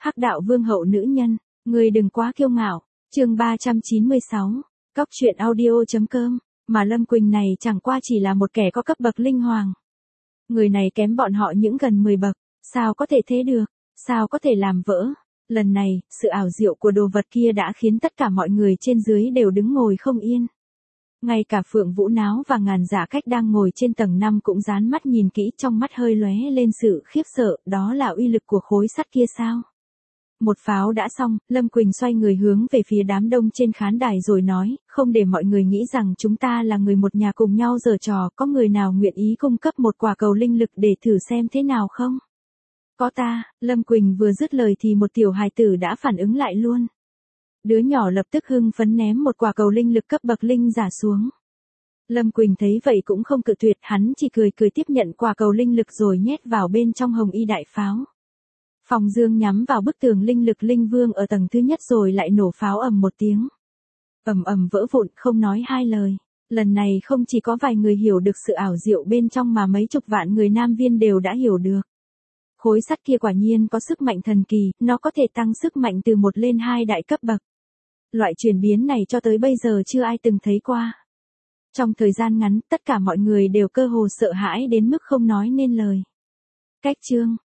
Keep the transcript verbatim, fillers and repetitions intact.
Hắc đạo vương hậu nữ nhân, người đừng quá kiêu ngạo. Chương ba trăm chín mươi sáu. Cóc truyện audio.com. Mà Lâm Quỳnh này chẳng qua chỉ là một kẻ có cấp bậc linh hoàng. Người này kém bọn họ những gần mười bậc, sao có thể thế được, sao có thể làm vỡ. Lần này, sự ảo diệu của đồ vật kia đã khiến tất cả mọi người trên dưới đều đứng ngồi không yên. Ngay cả Phượng Vũ Náo và Ngàn Dạ Cách đang ngồi trên tầng năm cũng dán mắt nhìn kỹ, trong mắt hơi lóe lên sự khiếp sợ, đó là uy lực của khối sắt kia sao? Một pháo đã xong, Lâm Quỳnh xoay người hướng về phía đám đông trên khán đài rồi nói, không để mọi người nghĩ rằng chúng ta là người một nhà cùng nhau giở trò, có người nào nguyện ý cung cấp một quả cầu linh lực để thử xem thế nào không? Có ta. Lâm Quỳnh vừa dứt lời thì một tiểu hài tử đã phản ứng lại luôn. Đứa nhỏ lập tức hưng phấn ném một quả cầu linh lực cấp bậc linh giả xuống. Lâm Quỳnh thấy vậy cũng không cự tuyệt, hắn chỉ cười cười tiếp nhận quả cầu linh lực rồi nhét vào bên trong hồng y đại pháo. Phòng dương nhắm vào bức tường linh lực linh vương ở tầng thứ nhất rồi lại nổ pháo ầm một tiếng. Ầm ầm vỡ vụn, không nói hai lời. Lần này không chỉ có vài người hiểu được sự ảo diệu bên trong mà mấy chục vạn người Nam Viên đều đã hiểu được. Khối sắt kia quả nhiên có sức mạnh thần kỳ, nó có thể tăng sức mạnh từ một lên hai đại cấp bậc. Loại chuyển biến này cho tới bây giờ chưa ai từng thấy qua. Trong thời gian ngắn, tất cả mọi người đều cơ hồ sợ hãi đến mức không nói nên lời. Cách chương,